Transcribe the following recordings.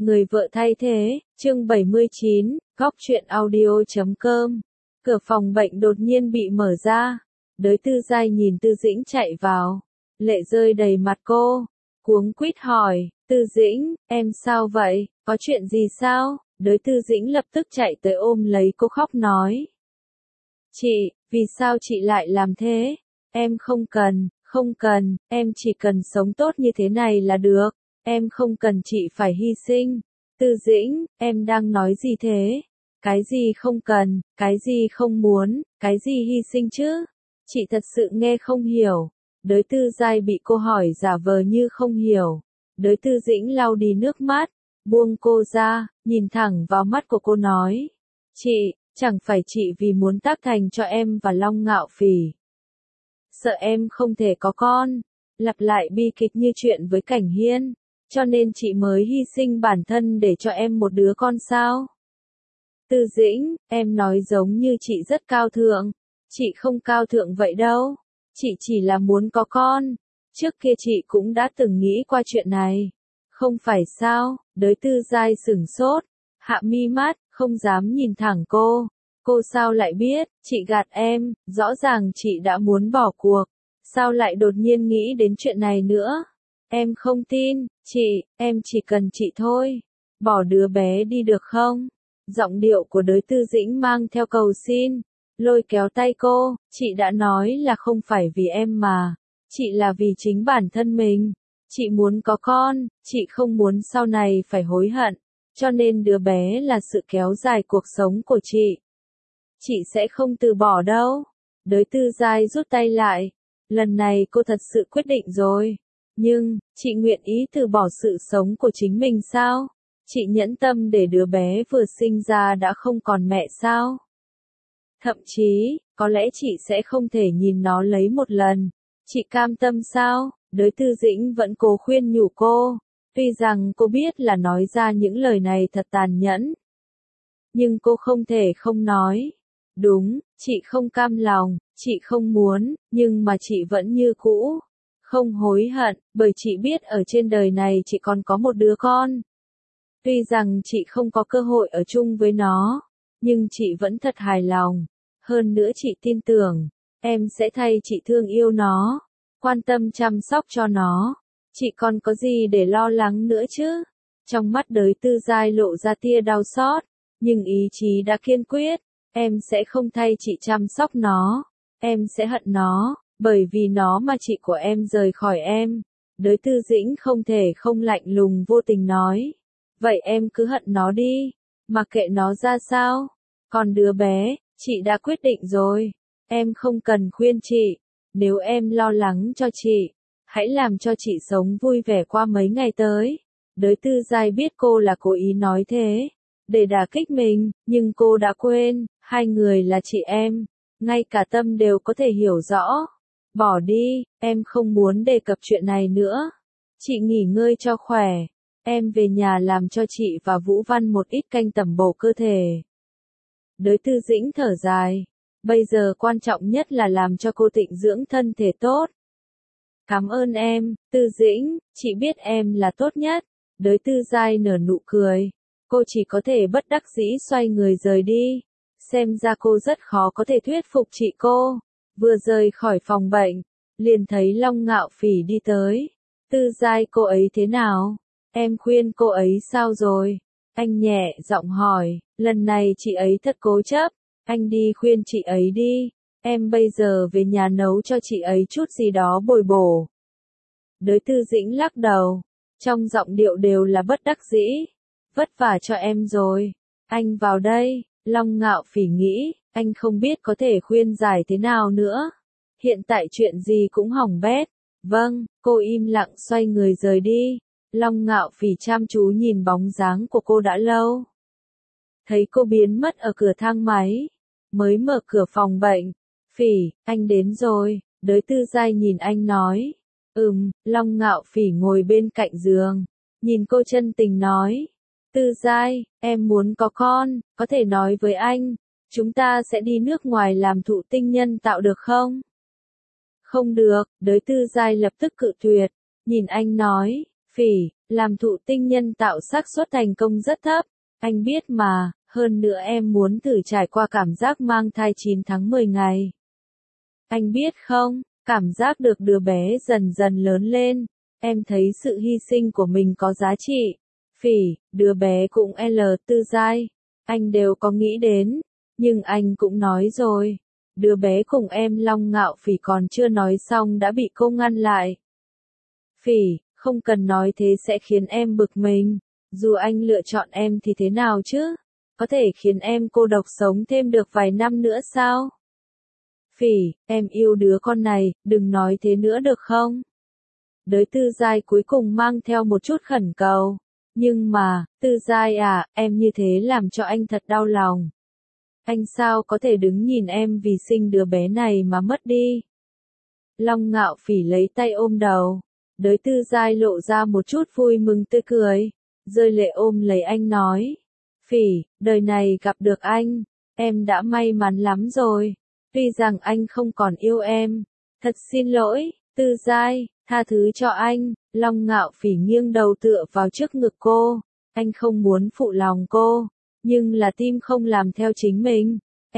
Người vợ thay thế, chương 79, góc truyện audio.com. Cửa phòng bệnh đột nhiên bị mở ra. Đới Tư Giai nhìn Tư Dĩnh chạy vào. Lệ rơi đầy mặt cô. Cuống quýt hỏi, Tư Dĩnh, em sao vậy, có chuyện gì sao? Đới Tư Dĩnh lập tức chạy tới ôm lấy cô khóc nói. Chị, vì sao chị lại làm thế? Em không cần, em chỉ cần sống tốt như thế này là được. Em không cần chị phải hy sinh. Tư Dĩnh, em đang nói gì thế? Cái gì không cần, cái gì không muốn, cái gì hy sinh chứ? Chị thật sự nghe không hiểu. Đới Tư Giai bị cô hỏi giả vờ như không hiểu. Đới Tư Dĩnh lau đi nước mắt, buông cô ra, nhìn thẳng vào mắt của cô nói. Chị, chẳng phải chị vì muốn tác thành cho em và Long Ngạo Phỉ. Sợ em không thể có con, lặp lại bi kịch như chuyện với Cảnh Hiên, cho nên chị mới hy sinh bản thân để cho em một đứa con sao? Tư Dĩnh, em nói giống như chị rất cao thượng, chị không cao thượng vậy đâu, chị chỉ là muốn có con, trước kia chị cũng đã từng nghĩ qua chuyện này, không phải sao? Đới Tư Giai sửng sốt, hạ mi mắt, không dám nhìn thẳng cô. Cô sao lại biết, chị gạt em, rõ ràng chị đã muốn bỏ cuộc, sao lại đột nhiên nghĩ đến chuyện này nữa? Em không tin, chị, em chỉ cần chị thôi, bỏ đứa bé đi được không? Giọng điệu của Đới Tư Dĩnh mang theo cầu xin, lôi kéo tay cô, chị đã nói là không phải vì em mà, chị là vì chính bản thân mình, chị muốn có con, chị không muốn sau này phải hối hận, cho nên đứa bé là sự kéo dài cuộc sống của chị. Chị sẽ không từ bỏ đâu. Đới Tư Giai rút tay lại. Lần này cô thật sự quyết định rồi. Nhưng, chị nguyện ý từ bỏ sự sống của chính mình sao? Chị nhẫn tâm để đứa bé vừa sinh ra đã không còn mẹ sao? Thậm chí, có lẽ chị sẽ không thể nhìn nó lấy một lần. Chị cam tâm sao? Đới Tư Dĩnh vẫn cố khuyên nhủ cô. Tuy rằng cô biết là nói ra những lời này thật tàn nhẫn. Nhưng cô không thể không nói. Đúng, chị không cam lòng, chị không muốn, nhưng mà chị vẫn như cũ. Không hối hận, bởi chị biết ở trên đời này chị còn có một đứa con. Tuy rằng chị không có cơ hội ở chung với nó, nhưng chị vẫn thật hài lòng. Hơn nữa chị tin tưởng, em sẽ thay chị thương yêu nó, quan tâm chăm sóc cho nó. Chị còn có gì để lo lắng nữa chứ? Trong mắt Đới Tư Giai lộ ra tia đau xót, nhưng ý chí đã kiên quyết. Em sẽ không thay chị chăm sóc nó, em sẽ hận nó, bởi vì nó mà chị của em rời khỏi em. Đới Tư Dĩnh không thể không lạnh lùng vô tình nói. Vậy em cứ hận nó đi, mặc kệ nó ra sao. Còn đứa bé, chị đã quyết định rồi. Em không cần khuyên chị. Nếu em lo lắng cho chị, hãy làm cho chị sống vui vẻ qua mấy ngày tới. Đới Tư Giai biết cô là cố ý nói thế, để đả kích mình, nhưng cô đã quên, hai người là chị em, ngay cả tâm đều có thể hiểu rõ. Bỏ đi, em không muốn đề cập chuyện này nữa. Chị nghỉ ngơi cho khỏe, em về nhà làm cho chị và Vũ Văn một ít canh tẩm bổ cơ thể. Đới Tư Dĩnh thở dài, bây giờ quan trọng nhất là làm cho cô tịnh dưỡng thân thể tốt. Cảm ơn em, Tư Dĩnh, chị biết em là tốt nhất. Đới Tư Giai nở nụ cười. Cô chỉ có thể bất đắc dĩ xoay người rời đi. Xem ra cô rất khó có thể thuyết phục chị cô. Vừa rời khỏi phòng bệnh, liền thấy Long Ngạo Phỉ đi tới. Tư Giai, cô ấy thế nào? Em khuyên cô ấy sao rồi? Anh nhẹ giọng hỏi, lần này chị ấy thật cố chấp. Anh đi khuyên chị ấy đi. Em bây giờ về nhà nấu cho chị ấy chút gì đó bồi bổ. Đới Tư Dĩnh lắc đầu, trong giọng điệu đều là bất đắc dĩ. Vất vả cho em rồi. Anh vào đây. Long Ngạo Phỉ nghĩ, anh không biết có thể khuyên giải thế nào nữa. Hiện tại chuyện gì cũng hỏng bét. Vâng, cô im lặng xoay người rời đi. Long Ngạo Phỉ chăm chú nhìn bóng dáng của cô đã lâu. Thấy cô biến mất ở cửa thang máy, mới mở cửa phòng bệnh. Phỉ, anh đến rồi. Đới Tư Giai nhìn anh nói. Long Ngạo Phỉ ngồi bên cạnh giường, nhìn cô chân tình nói. Tư Giai, em muốn có con, có thể nói với anh, chúng ta sẽ đi nước ngoài làm thụ tinh nhân tạo được không? Không được, Đới Tư Giai lập tức cự tuyệt, nhìn anh nói, Phỉ, làm thụ tinh nhân tạo xác suất thành công rất thấp. Anh biết mà, hơn nữa em muốn thử trải qua cảm giác mang thai 9 tháng 10 ngày. Anh biết không, cảm giác được đứa bé dần dần lớn lên, em thấy sự hy sinh của mình có giá trị. Phỉ, đứa bé cũng Tư Giai, anh đều có nghĩ đến, nhưng anh cũng nói rồi, đứa bé cùng em Long Ngạo Phỉ còn chưa nói xong đã bị cô ngăn lại. Phỉ, không cần nói thế sẽ khiến em bực mình, dù anh lựa chọn em thì thế nào chứ, có thể khiến em cô độc sống thêm được vài năm nữa sao? Phỉ, em yêu đứa con này, đừng nói thế nữa được không? Đới Tư Giai cuối cùng mang theo một chút khẩn cầu. Nhưng mà, Tư Giai à, em như thế làm cho anh thật đau lòng. Anh sao có thể đứng nhìn em vì sinh đứa bé này mà mất đi? Long Ngạo Phỉ lấy tay ôm đầu. Đới Tư Giai lộ ra một chút vui mừng tươi cười. Rơi lệ ôm lấy anh nói. Phỉ, đời này gặp được anh, em đã may mắn lắm rồi. Tuy rằng anh không còn yêu em. Thật xin lỗi, Tư Giai, tha thứ cho anh. Long Ngạo Phỉ nghiêng đầu tựa vào trước ngực cô. Anh không muốn phụ lòng cô, nhưng là tim không làm theo chính mình.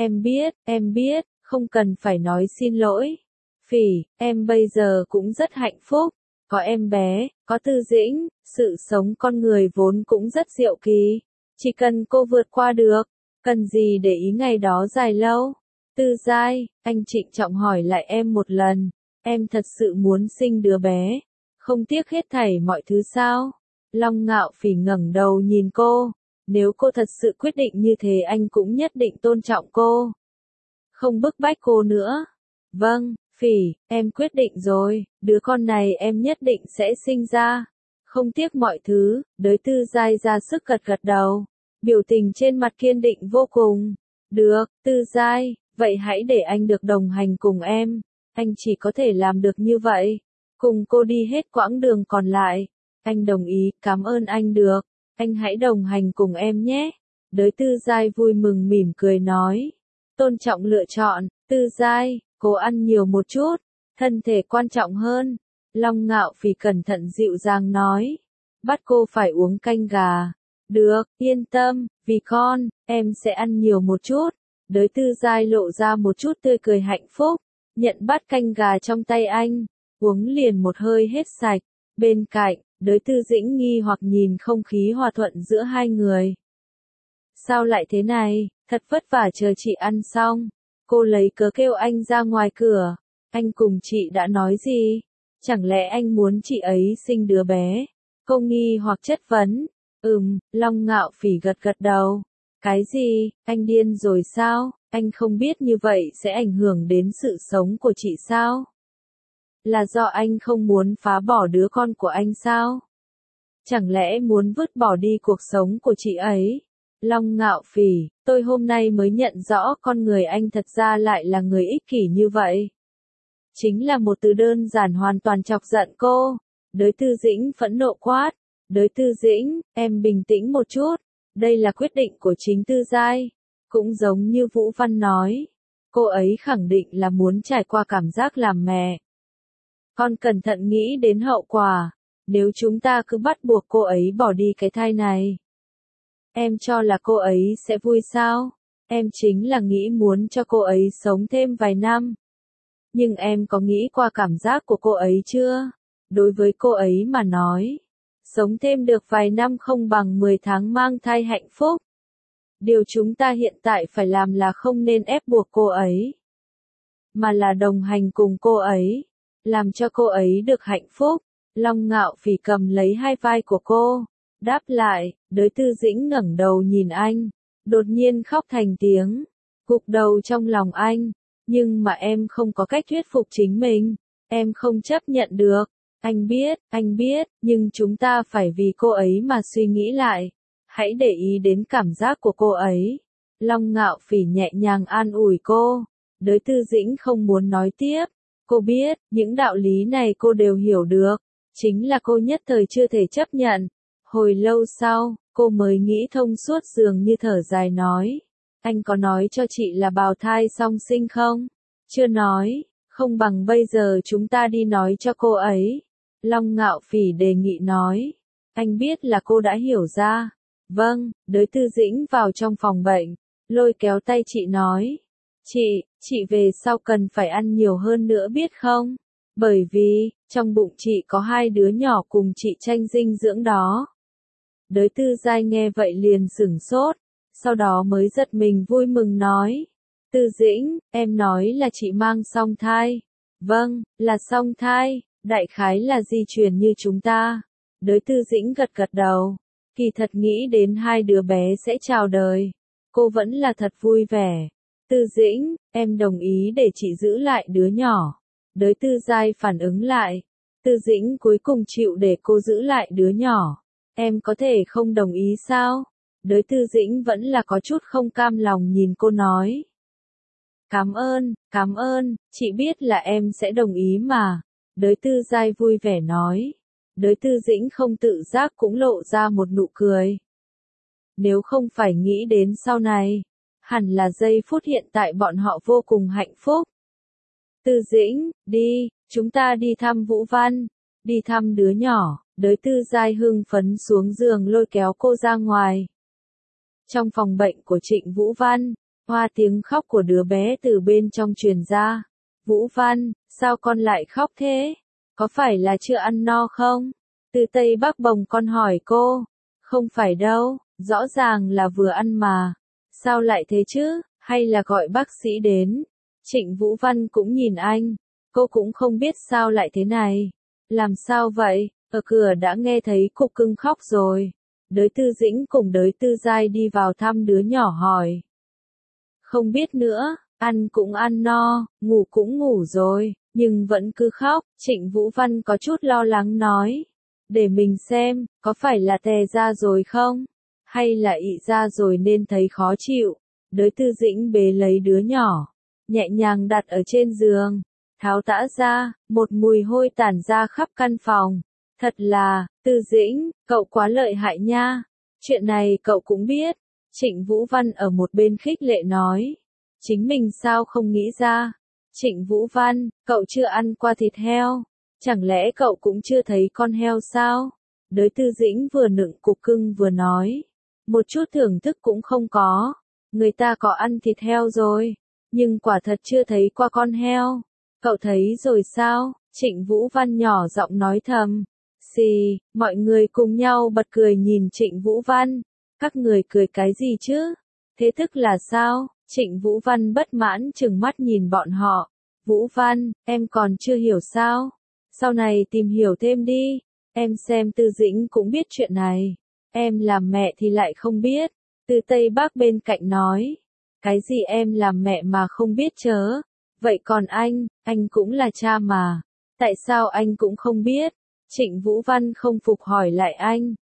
Em biết, không cần phải nói xin lỗi. Phỉ, em bây giờ cũng rất hạnh phúc. Có em bé, có Tư Dĩnh, sự sống con người vốn cũng rất diệu kỳ. Chỉ cần cô vượt qua được, cần gì để ý ngày đó dài lâu. Tư Giai, anh trịnh trọng hỏi lại em một lần, em thật sự muốn sinh đứa bé, không tiếc hết thảy mọi thứ sao? Long Ngạo Phỉ ngẩng đầu nhìn cô, nếu cô thật sự quyết định như thế anh cũng nhất định tôn trọng cô. Không bức bách cô nữa. Vâng, Phỉ, em quyết định rồi, đứa con này em nhất định sẽ sinh ra. Không tiếc mọi thứ, Đới Tư Giai ra sức gật gật đầu, biểu tình trên mặt kiên định vô cùng. Được, Tư Giai, vậy hãy để anh được đồng hành cùng em. Anh chỉ có thể làm được như vậy. Cùng cô đi hết quãng đường còn lại. Anh đồng ý, cảm ơn anh được. Anh hãy đồng hành cùng em nhé. Đới Tư Giai vui mừng mỉm cười nói. Tôn trọng lựa chọn, Tư Giai, cố ăn nhiều một chút. Thân thể quan trọng hơn. Long Ngạo Phỉ cẩn thận dịu dàng nói. Bắt cô phải uống canh gà. Được, yên tâm, vì con, em sẽ ăn nhiều một chút. Đới Tư Giai lộ ra một chút tươi cười hạnh phúc, nhận bát canh gà trong tay anh, uống liền một hơi hết sạch. Bên cạnh, Đới Tư Dĩnh nghi hoặc nhìn không khí hòa thuận giữa hai người. Sao lại thế này, thật vất vả chờ chị ăn xong. Cô lấy cớ kêu anh ra ngoài cửa. Anh cùng chị đã nói gì? Chẳng lẽ anh muốn chị ấy sinh đứa bé? Cô nghi hoặc chất vấn. Long Ngạo Phỉ gật gật đầu. Cái gì, anh điên rồi sao? Anh không biết như vậy sẽ ảnh hưởng đến sự sống của chị sao? Là do anh không muốn phá bỏ đứa con của anh sao? Chẳng lẽ muốn vứt bỏ đi cuộc sống của chị ấy? Long Ngạo Phỉ, tôi hôm nay mới nhận rõ con người anh thật ra lại là người ích kỷ như vậy. Chính là một từ đơn giản hoàn toàn chọc giận cô. Đới Tư Dĩnh phẫn nộ quát. Đới Tư Dĩnh, em bình tĩnh một chút. Đây là quyết định của chính Tư Giai. Cũng giống như Vũ Văn nói. Cô ấy khẳng định là muốn trải qua cảm giác làm mẹ. Con cẩn thận nghĩ đến hậu quả. Nếu chúng ta cứ bắt buộc cô ấy bỏ đi cái thai này. Em cho là cô ấy sẽ vui sao? Em chính là nghĩ muốn cho cô ấy sống thêm vài năm. Nhưng em có nghĩ qua cảm giác của cô ấy chưa? Đối với cô ấy mà nói, sống thêm được vài năm không bằng 10 tháng mang thai hạnh phúc. Điều chúng ta hiện tại phải làm là không nên ép buộc cô ấy, mà là đồng hành cùng cô ấy, làm cho cô ấy được hạnh phúc. Long Ngạo Phỉ cầm lấy hai vai của cô, đáp lại. Đới Tư Dĩnh ngẩng đầu nhìn anh, đột nhiên khóc thành tiếng, gục đầu trong lòng anh. Nhưng mà em không có cách thuyết phục chính mình, em không chấp nhận được. Anh biết, nhưng chúng ta phải vì cô ấy mà suy nghĩ lại. Hãy để ý đến cảm giác của cô ấy. Long Ngạo Phỉ nhẹ nhàng an ủi cô. Đới Tư Dĩnh không muốn nói tiếp. Cô biết, những đạo lý này cô đều hiểu được. Chính là cô nhất thời chưa thể chấp nhận. Hồi lâu sau, cô mới nghĩ thông suốt dường như thở dài nói. Anh có nói cho chị là bào thai song sinh không? Chưa nói, không bằng bây giờ chúng ta đi nói cho cô ấy. Long Ngạo Phỉ đề nghị nói. Anh biết là cô đã hiểu ra. Vâng, Đới Tư Dĩnh vào trong phòng bệnh, lôi kéo tay chị nói. Chị về sau cần phải ăn nhiều hơn nữa biết không? Bởi vì, trong bụng chị có 2 đứa nhỏ cùng chị tranh dinh dưỡng đó. Đới Tư Giai nghe vậy liền sửng sốt, sau đó mới giật mình vui mừng nói. Tư Dĩnh, em nói là chị mang song thai. Vâng, là song thai, đại khái là di truyền như chúng ta. Đới Tư Dĩnh gật gật đầu, kỳ thật nghĩ đến 2 đứa bé sẽ chào đời. Cô vẫn là thật vui vẻ. Tư Dĩnh, em đồng ý để chị giữ lại đứa nhỏ. Đới Tư Giai phản ứng lại. Tư Dĩnh cuối cùng chịu để cô giữ lại đứa nhỏ. Em có thể không đồng ý sao? Đới Tư Dĩnh vẫn là có chút không cam lòng nhìn cô nói. Cảm ơn, chị biết là em sẽ đồng ý mà. Đới Tư Giai vui vẻ nói. Đới Tư Dĩnh không tự giác cũng lộ ra một nụ cười. Nếu không phải nghĩ đến sau này, hẳn là giây phút hiện tại bọn họ vô cùng hạnh phúc. Tư Dĩnh, đi, chúng ta đi thăm Vũ Văn, đi thăm đứa nhỏ. Đới Tư Giai hưng phấn xuống giường lôi kéo cô ra ngoài. Trong phòng bệnh của Trịnh Vũ Văn, hoa tiếng khóc của đứa bé từ bên trong truyền ra. Vũ Văn, sao con lại khóc thế? Có phải là chưa ăn no không? Từ Tây Bắc bồng con hỏi cô. Không phải đâu, rõ ràng là vừa ăn mà. Sao lại thế chứ, hay là gọi bác sĩ đến? Trịnh Vũ Văn cũng nhìn anh. Cô cũng không biết sao lại thế này. Làm sao vậy? Ở cửa đã nghe thấy Cục Cưng khóc rồi. Đới Tư Dĩnh cùng Đới Tư Giai đi vào thăm đứa nhỏ hỏi. Không biết nữa, ăn cũng ăn no, ngủ cũng ngủ rồi, nhưng vẫn cứ khóc. Trịnh Vũ Văn có chút lo lắng nói. Để mình xem, có phải là tè ra rồi không? Hay là ị ra rồi nên thấy khó chịu? Đới Tư Dĩnh bế lấy đứa nhỏ, nhẹ nhàng đặt ở trên giường, tháo tã ra, một mùi hôi tản ra khắp căn phòng. Thật là, Tư Dĩnh, cậu quá lợi hại nha. Chuyện này cậu cũng biết. Trịnh Vũ Văn ở một bên khích lệ nói. Chính mình sao không nghĩ ra? Trịnh Vũ Văn, cậu chưa ăn qua thịt heo. Chẳng lẽ cậu cũng chưa thấy con heo sao? Đới Tư Dĩnh vừa nựng Cục Cưng vừa nói. Một chút thưởng thức cũng không có. Người ta có ăn thịt heo rồi. Nhưng quả thật chưa thấy qua con heo. Cậu thấy rồi sao? Trịnh Vũ Văn nhỏ giọng nói thầm. Xì, mọi người cùng nhau bật cười nhìn Trịnh Vũ Văn. Các người cười cái gì chứ? Thế tức là sao? Trịnh Vũ Văn bất mãn trừng mắt nhìn bọn họ. Vũ Văn, em còn chưa hiểu sao? Sau này tìm hiểu thêm đi. Em xem Tư Dĩnh cũng biết chuyện này. Em làm mẹ thì lại không biết. Từ Tây Bắc bên cạnh nói. Cái gì em làm mẹ mà không biết chớ? Vậy còn anh cũng là cha mà. Tại sao anh cũng không biết? Trịnh Vũ Văn không phục hỏi lại anh.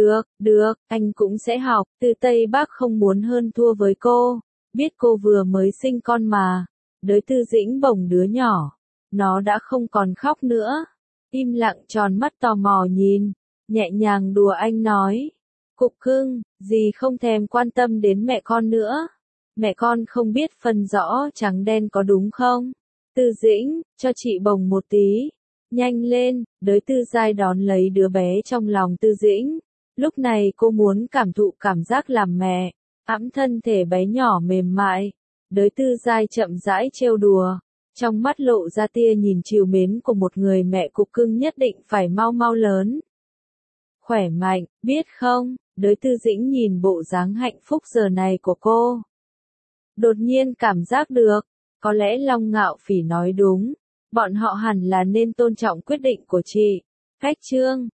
Được, anh cũng sẽ học. Từ Tây Bắc không muốn hơn thua với cô. Biết cô vừa mới sinh con mà. Đới Tư Dĩnh bồng đứa nhỏ. Nó đã không còn khóc nữa. Im lặng tròn mắt tò mò nhìn. Nhẹ nhàng đùa anh nói. Cục Cưng, dì không thèm quan tâm đến mẹ con nữa. Mẹ con không biết phân rõ trắng đen có đúng không? Tư Dĩnh, cho chị bồng một tí. Nhanh lên, Đới Tư Giai đón lấy đứa bé trong lòng Tư Dĩnh. Lúc này cô muốn cảm thụ cảm giác làm mẹ. Ẵm thân thể bé nhỏ mềm mại. Đới Tư Giai chậm rãi trêu đùa. Trong mắt lộ ra tia nhìn trìu mến của một người mẹ. Cục Cưng nhất định phải mau mau lớn. Khỏe mạnh, biết không? Đới Tư Dĩnh nhìn bộ dáng hạnh phúc giờ này của cô. Đột nhiên cảm giác được. Có lẽ Long Ngạo Phỉ nói đúng. Bọn họ hẳn là nên tôn trọng quyết định của chị. Cách chương